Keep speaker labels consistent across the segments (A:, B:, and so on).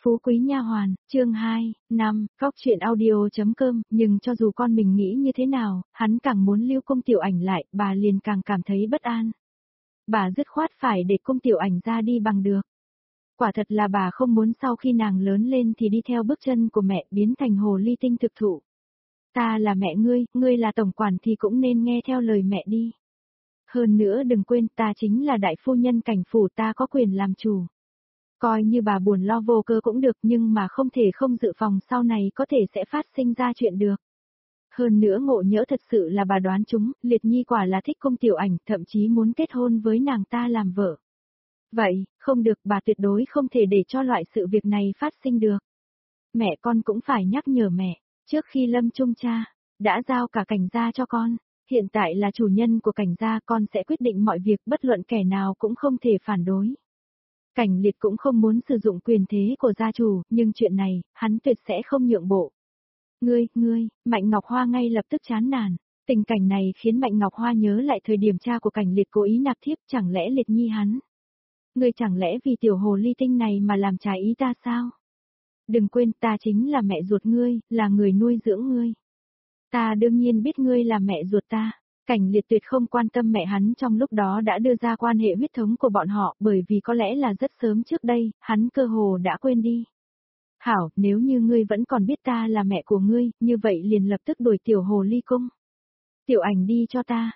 A: Phú Quý Nha Hoàn, chương 2, 5, Góc Chuyện Audio.com, nhưng cho dù con mình nghĩ như thế nào, hắn càng muốn lưu Cung Tiểu Ảnh lại, bà liền càng cảm thấy bất an. Bà dứt khoát phải để Cung Tiểu Ảnh ra đi bằng được. Quả thật là bà không muốn sau khi nàng lớn lên thì đi theo bước chân của mẹ biến thành hồ ly tinh thực thụ. Ta là mẹ ngươi là tổng quản thì cũng nên nghe theo lời mẹ đi. Hơn nữa đừng quên ta chính là đại phu nhân Cảnh phủ, ta có quyền làm chủ. Coi như bà buồn lo vô cơ cũng được, nhưng mà không thể không dự phòng sau này có thể sẽ phát sinh ra chuyện được. Hơn nữa ngộ nhỡ thật sự là bà đoán chúng, Liệt Nhi quả là thích Cung Tiểu Ảnh, thậm chí muốn kết hôn với nàng ta làm vợ. Vậy, không được, bà tuyệt đối không thể để cho loại sự việc này phát sinh được. Mẹ con cũng phải nhắc nhở mẹ, trước khi lâm chung cha, đã giao cả Cảnh gia cho con, hiện tại là chủ nhân của Cảnh gia, con sẽ quyết định mọi việc, bất luận kẻ nào cũng không thể phản đối. Cảnh Liệt cũng không muốn sử dụng quyền thế của gia chủ, nhưng chuyện này, hắn tuyệt sẽ không nhượng bộ. Ngươi, Mạnh Ngọc Hoa ngay lập tức chán nản. Tình cảnh này khiến Mạnh Ngọc Hoa nhớ lại thời điểm cha của Cảnh Liệt cố ý nạp thiếp, chẳng lẽ Liệt Nhi hắn? Ngươi chẳng lẽ vì tiểu hồ ly tinh này mà làm trái ý ta sao? Đừng quên ta chính là mẹ ruột ngươi, là người nuôi dưỡng ngươi. Ta đương nhiên biết ngươi là mẹ ruột ta. Cảnh Liệt tuyệt không quan tâm mẹ hắn trong lúc đó đã đưa ra quan hệ huyết thống của bọn họ, bởi vì có lẽ là rất sớm trước đây, hắn cơ hồ đã quên đi. Hảo, nếu như ngươi vẫn còn biết ta là mẹ của ngươi, như vậy liền lập tức đuổi tiểu hồ ly cung. Tiểu Ảnh đi cho ta.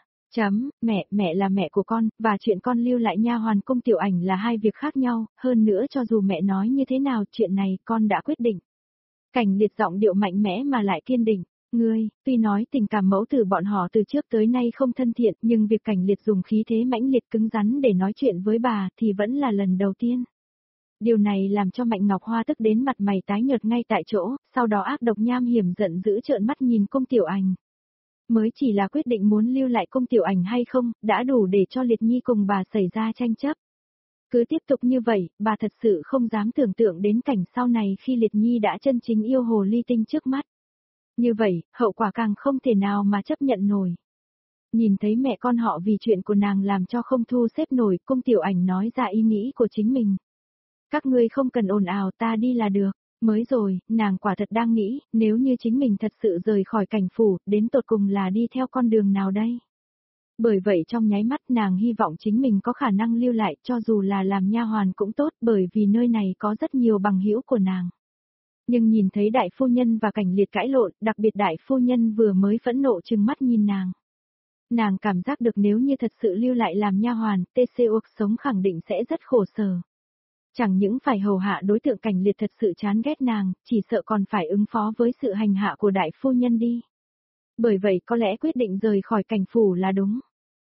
A: Mẹ là mẹ của con, và chuyện con lưu lại nha hoàn Cung Tiểu Ảnh là hai việc khác nhau, hơn nữa cho dù mẹ nói như thế nào, chuyện này con đã quyết định. Cảnh Liệt giọng điệu mạnh mẽ mà lại kiên định. Ngươi, tuy nói tình cảm mẫu tử bọn họ từ trước tới nay không thân thiện, nhưng việc Cảnh Liệt dùng khí thế mãnh liệt cứng rắn để nói chuyện với bà thì vẫn là lần đầu tiên. Điều này làm cho Mạnh Ngọc Hoa tức đến mặt mày tái nhợt ngay tại chỗ, sau đó ác độc nham hiểm giận dữ trợn mắt nhìn Cung Tiểu Ảnh. Mới chỉ là quyết định muốn lưu lại Cung Tiểu Ảnh hay không, đã đủ để cho Liệt Nhi cùng bà xảy ra tranh chấp. Cứ tiếp tục như vậy, bà thật sự không dám tưởng tượng đến cảnh sau này khi Liệt Nhi đã chân chính yêu hồ ly tinh trước mắt. Như vậy, hậu quả càng không thể nào mà chấp nhận nổi. Nhìn thấy mẹ con họ vì chuyện của nàng làm cho không thu xếp nổi, Cung Tiểu Ảnh nói ra ý nghĩ của chính mình. Các ngươi không cần ồn ào, ta đi là được. Mới rồi, nàng quả thật đang nghĩ, nếu như chính mình thật sự rời khỏi Cảnh phủ, đến tột cùng là đi theo con đường nào đây? Bởi vậy trong nháy mắt nàng hy vọng chính mình có khả năng lưu lại, cho dù là làm nha hoàn cũng tốt, bởi vì nơi này có rất nhiều bằng hữu của nàng. Nhưng nhìn thấy đại phu nhân và Cảnh Liệt cãi lộn, đặc biệt đại phu nhân vừa mới phẫn nộ trừng mắt nhìn nàng. Nàng cảm giác được nếu như thật sự lưu lại làm nha hoàn, TCO sống khẳng định sẽ rất khổ sở. Chẳng những phải hầu hạ đối tượng Cảnh Liệt thật sự chán ghét nàng, chỉ sợ còn phải ứng phó với sự hành hạ của đại phu nhân đi. Bởi vậy có lẽ quyết định rời khỏi Cảnh phủ là đúng.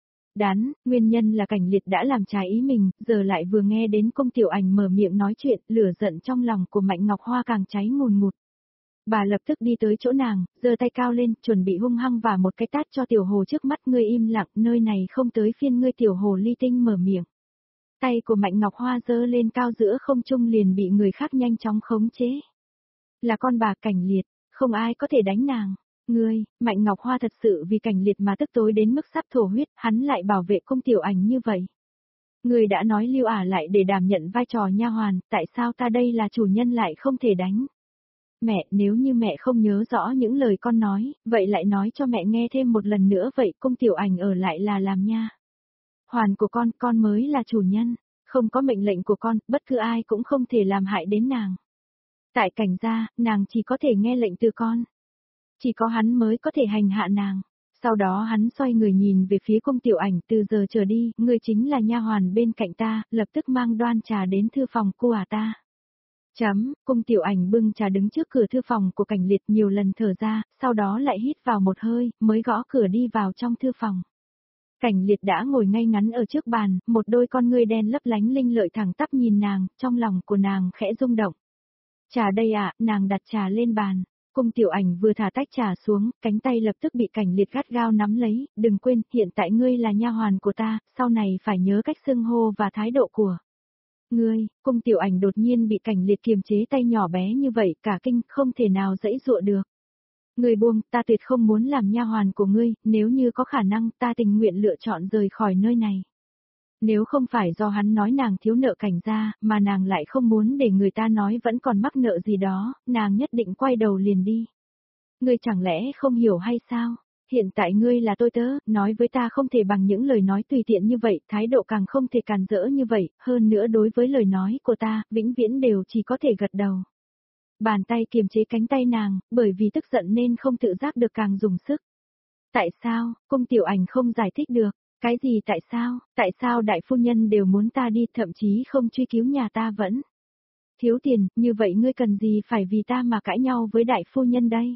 A: Nguyên nhân là Cảnh Liệt đã làm trái ý mình, giờ lại vừa nghe đến Cung Tiểu Ảnh mở miệng nói chuyện, lửa giận trong lòng của Mạnh Ngọc Hoa càng cháy ngùn ngụt. Bà lập tức đi tới chỗ nàng, giơ tay cao lên, chuẩn bị hung hăng và một cái tát cho tiểu hồ trước mắt. Ngươi im lặng, nơi này không tới phiên ngươi tiểu hồ ly tinh mở miệng. Tay của Mạnh Ngọc Hoa giơ lên cao giữa không trung liền bị người khác nhanh chóng khống chế. Là con bà Cảnh Liệt, không ai có thể đánh nàng. Mạnh Ngọc Hoa thật sự vì Cảnh Liệt mà tức tối đến mức sắp thổ huyết, hắn lại bảo vệ Cung Tiểu Ảnh như vậy. Ngươi đã nói lưu ả lại để đảm nhận vai trò nha hoàn, tại sao ta đây là chủ nhân lại không thể đánh? Mẹ, nếu như mẹ không nhớ rõ những lời con nói, vậy lại nói cho mẹ nghe thêm một lần nữa vậy. Cung Tiểu Ảnh ở lại là làm nha hoàn của con mới là chủ nhân, không có mệnh lệnh của con, bất cứ ai cũng không thể làm hại đến nàng. Tại Cảnh gia, nàng chỉ có thể nghe lệnh từ con. Chỉ có hắn mới có thể hành hạ nàng. Sau đó hắn xoay người nhìn về phía Cung Tiểu Ảnh, từ giờ trở đi, ngươi chính là nha hoàn bên cạnh ta, lập tức mang đoan trà đến thư phòng của ta. Cung Tiểu Ảnh bưng trà đứng trước cửa thư phòng của Cảnh Liệt nhiều lần thở ra, sau đó lại hít vào một hơi, mới gõ cửa đi vào trong thư phòng. Cảnh Liệt đã ngồi ngay ngắn ở trước bàn, một đôi con ngươi đen lấp lánh linh lợi thẳng tắp nhìn nàng, trong lòng của nàng khẽ rung động. Trà đây ạ, nàng đặt trà lên bàn. Cung Tiểu Ảnh vừa thả tách trà xuống, cánh tay lập tức bị Cảnh Liệt gắt gao nắm lấy, đừng quên, hiện tại ngươi là nha hoàn của ta, sau này phải nhớ cách xưng hô và thái độ của ngươi. Cung Tiểu Ảnh đột nhiên bị Cảnh Liệt kiềm chế tay nhỏ bé như vậy, cả kinh, không thể nào giãy giụa được. Ngươi buông, ta tuyệt không muốn làm nha hoàn của ngươi, nếu như có khả năng ta tình nguyện lựa chọn rời khỏi nơi này. Nếu không phải do hắn nói nàng thiếu nợ Cảnh gia, mà nàng lại không muốn để người ta nói vẫn còn mắc nợ gì đó, nàng nhất định quay đầu liền đi. Ngươi chẳng lẽ không hiểu hay sao? Hiện tại ngươi là tôi tớ, nói với ta không thể bằng những lời nói tùy tiện như vậy, thái độ càng không thể càn rỡ như vậy, hơn nữa đối với lời nói của ta, vĩnh viễn đều chỉ có thể gật đầu. Bàn tay kiềm chế cánh tay nàng, bởi vì tức giận nên không tự giác được càng dùng sức. Tại sao, Cung Tiểu Ảnh không giải thích được, cái gì tại sao đại phu nhân đều muốn ta đi, thậm chí không truy cứu nhà ta vẫn. Thiếu tiền, như vậy ngươi cần gì phải vì ta mà cãi nhau với đại phu nhân đây?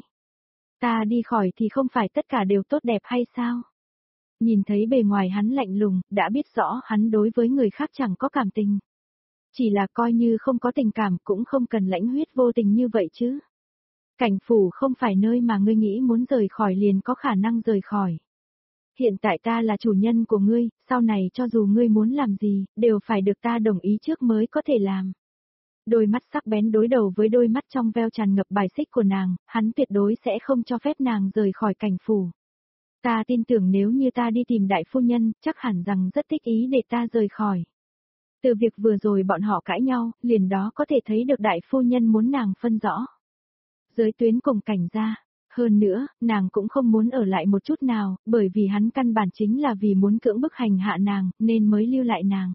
A: Ta đi khỏi thì không phải tất cả đều tốt đẹp hay sao? Nhìn thấy bề ngoài hắn lạnh lùng, đã biết rõ hắn đối với người khác chẳng có cảm tình. Chỉ là coi như không có tình cảm cũng không cần lãnh huyết vô tình như vậy chứ. Cảnh phủ không phải nơi mà ngươi nghĩ muốn rời khỏi liền có khả năng rời khỏi. Hiện tại ta là chủ nhân của ngươi, sau này cho dù ngươi muốn làm gì, đều phải được ta đồng ý trước mới có thể làm. Đôi mắt sắc bén đối đầu với đôi mắt trong veo tràn ngập bài xích của nàng, hắn tuyệt đối sẽ không cho phép nàng rời khỏi cảnh phủ. Ta tin tưởng nếu như ta đi tìm đại phu nhân, chắc hẳn rằng rất thích ý để ta rời khỏi. Từ việc vừa rồi bọn họ cãi nhau, liền đó có thể thấy được đại phu nhân muốn nàng phân rõ. Giới tuyến cùng Cảnh gia. Hơn nữa, nàng cũng không muốn ở lại một chút nào, bởi vì hắn căn bản chính là vì muốn cưỡng bức hành hạ nàng, nên mới lưu lại nàng.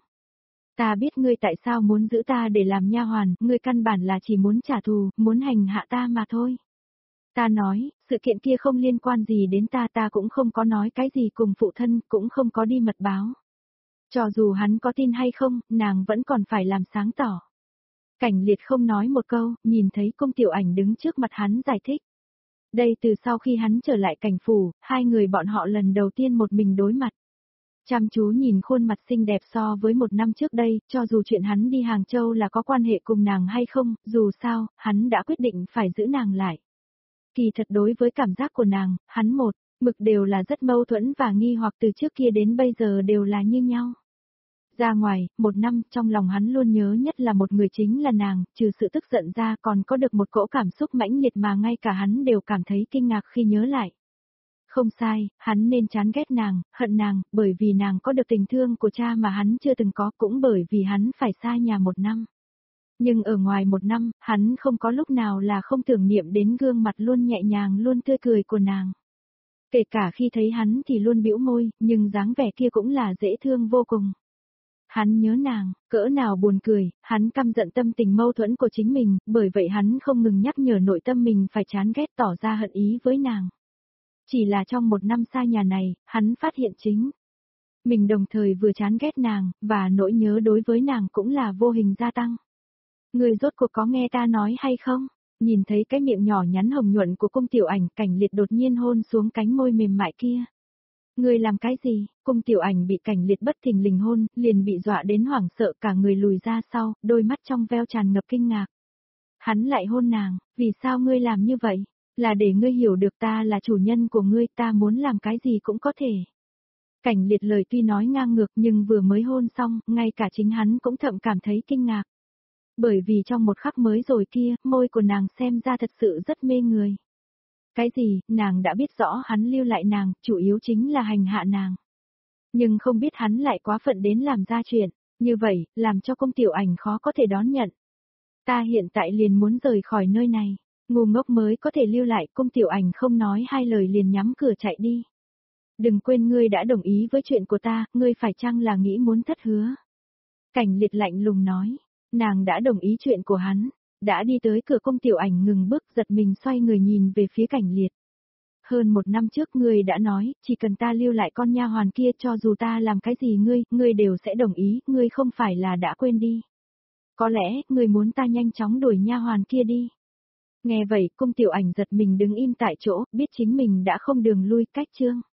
A: Ta biết ngươi tại sao muốn giữ ta để làm nha hoàn, ngươi căn bản là chỉ muốn trả thù, muốn hành hạ ta mà thôi. Ta nói, sự kiện kia không liên quan gì đến ta cũng không có nói cái gì cùng phụ thân, cũng không có đi mật báo. Cho dù hắn có tin hay không, nàng vẫn còn phải làm sáng tỏ. Cảnh Liệt không nói một câu, nhìn thấy Cung Tiểu Ảnh đứng trước mặt hắn giải thích. Đây từ sau khi hắn trở lại cảnh phủ, hai người bọn họ lần đầu tiên một mình đối mặt. Chăm chú nhìn khuôn mặt xinh đẹp so với một năm trước đây, cho dù chuyện hắn đi Hàng Châu là có quan hệ cùng nàng hay không, dù sao, hắn đã quyết định phải giữ nàng lại. Kỳ thật đối với cảm giác của nàng, hắn một mực đều là rất mâu thuẫn và nghi hoặc từ trước kia đến bây giờ đều là như nhau. Ra ngoài, một năm, trong lòng hắn luôn nhớ nhất là một người chính là nàng, trừ sự tức giận ra còn có được một cỗ cảm xúc mãnh liệt mà ngay cả hắn đều cảm thấy kinh ngạc khi nhớ lại. Không sai, hắn nên chán ghét nàng, hận nàng, bởi vì nàng có được tình thương của cha mà hắn chưa từng có, cũng bởi vì hắn phải xa nhà một năm. Nhưng ở ngoài một năm, hắn không có lúc nào là không tưởng niệm đến gương mặt luôn nhẹ nhàng luôn tươi cười của nàng. Kể cả khi thấy hắn thì luôn bĩu môi, nhưng dáng vẻ kia cũng là dễ thương vô cùng. Hắn nhớ nàng, cỡ nào buồn cười, hắn căm giận tâm tình mâu thuẫn của chính mình, bởi vậy hắn không ngừng nhắc nhở nội tâm mình phải chán ghét tỏ ra hận ý với nàng. Chỉ là trong một năm xa nhà này, hắn phát hiện chính. Mình đồng thời vừa chán ghét nàng, và nỗi nhớ đối với nàng cũng là vô hình gia tăng. Người rốt cuộc có nghe ta nói hay không? Nhìn thấy cái miệng nhỏ nhắn hồng nhuận của Cung Tiểu Ảnh, Cảnh Liệt đột nhiên hôn xuống cánh môi mềm mại kia. Người làm cái gì? Cung Tiểu Ảnh bị Cảnh Liệt bất thình lình hôn, liền bị dọa đến hoảng sợ cả người lùi ra sau, đôi mắt trong veo tràn ngập kinh ngạc. Hắn lại hôn nàng, vì sao ngươi làm như vậy? Là để ngươi hiểu được ta là chủ nhân của ngươi, ta muốn làm cái gì cũng có thể. Cảnh Liệt lời tuy nói ngang ngược nhưng vừa mới hôn xong, ngay cả chính hắn cũng thậm cảm thấy kinh ngạc. Bởi vì trong một khắc mới rồi kia, môi của nàng xem ra thật sự rất mê người. Cái gì, nàng đã biết rõ hắn lưu lại nàng, chủ yếu chính là hành hạ nàng. Nhưng không biết hắn lại quá phận đến làm ra chuyện, như vậy, làm cho Cung Tiểu Ảnh khó có thể đón nhận. Ta hiện tại liền muốn rời khỏi nơi này, ngu ngốc mới có thể lưu lại, Cung Tiểu Ảnh không nói hai lời liền nhắm cửa chạy đi. Đừng quên ngươi đã đồng ý với chuyện của ta, ngươi phải chăng là nghĩ muốn thất hứa. Cảnh Liệt lạnh lùng nói, nàng đã đồng ý chuyện của hắn, đã đi tới cửa Cung Tiểu Ảnh ngừng bước giật mình xoay người nhìn về phía Cảnh Liệt. Hơn một năm trước ngươi đã nói, chỉ cần ta lưu lại con nha hoàn kia cho dù ta làm cái gì ngươi đều sẽ đồng ý, ngươi không phải là đã quên đi. Có lẽ, ngươi muốn ta nhanh chóng đuổi nha hoàn kia đi. Nghe vậy, Cung Tiểu Ảnh giật mình đứng im tại chỗ, biết chính mình đã không đường lui, cách chương.